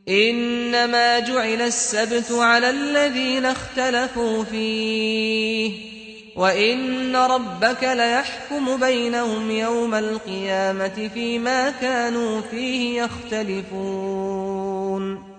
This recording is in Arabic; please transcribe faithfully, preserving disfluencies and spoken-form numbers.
إنما جعل السبت على الذين اختلفوا فيه وإن ربك ليحكم بينهم يوم القيامة فيما كانوا فيه يختلفون